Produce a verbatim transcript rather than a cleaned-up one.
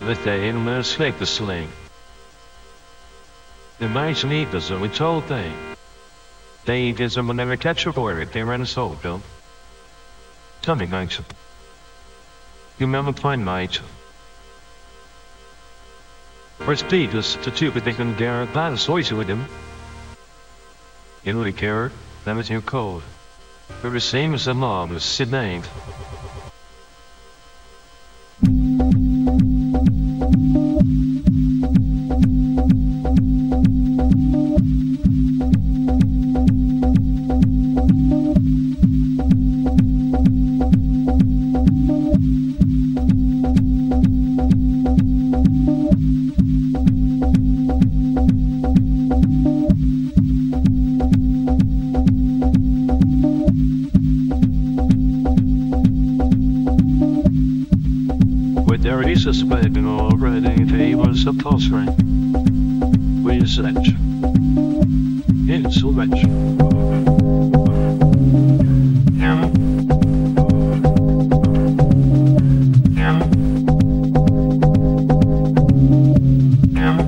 dat hij helemaal slecht te sling. De meisje niet, dat zo het whole thing. They did some never catch a boy, they ran a soul, Bill. Tommy nights. You remember fine night. First beat was to two, but they couldn't dare a glass voice with him. You know the care, that was your code. We were the same as the mom was Sydney. Suspecting already if he was a post-ring. With such. It's so much. Yeah. Yeah. Yeah.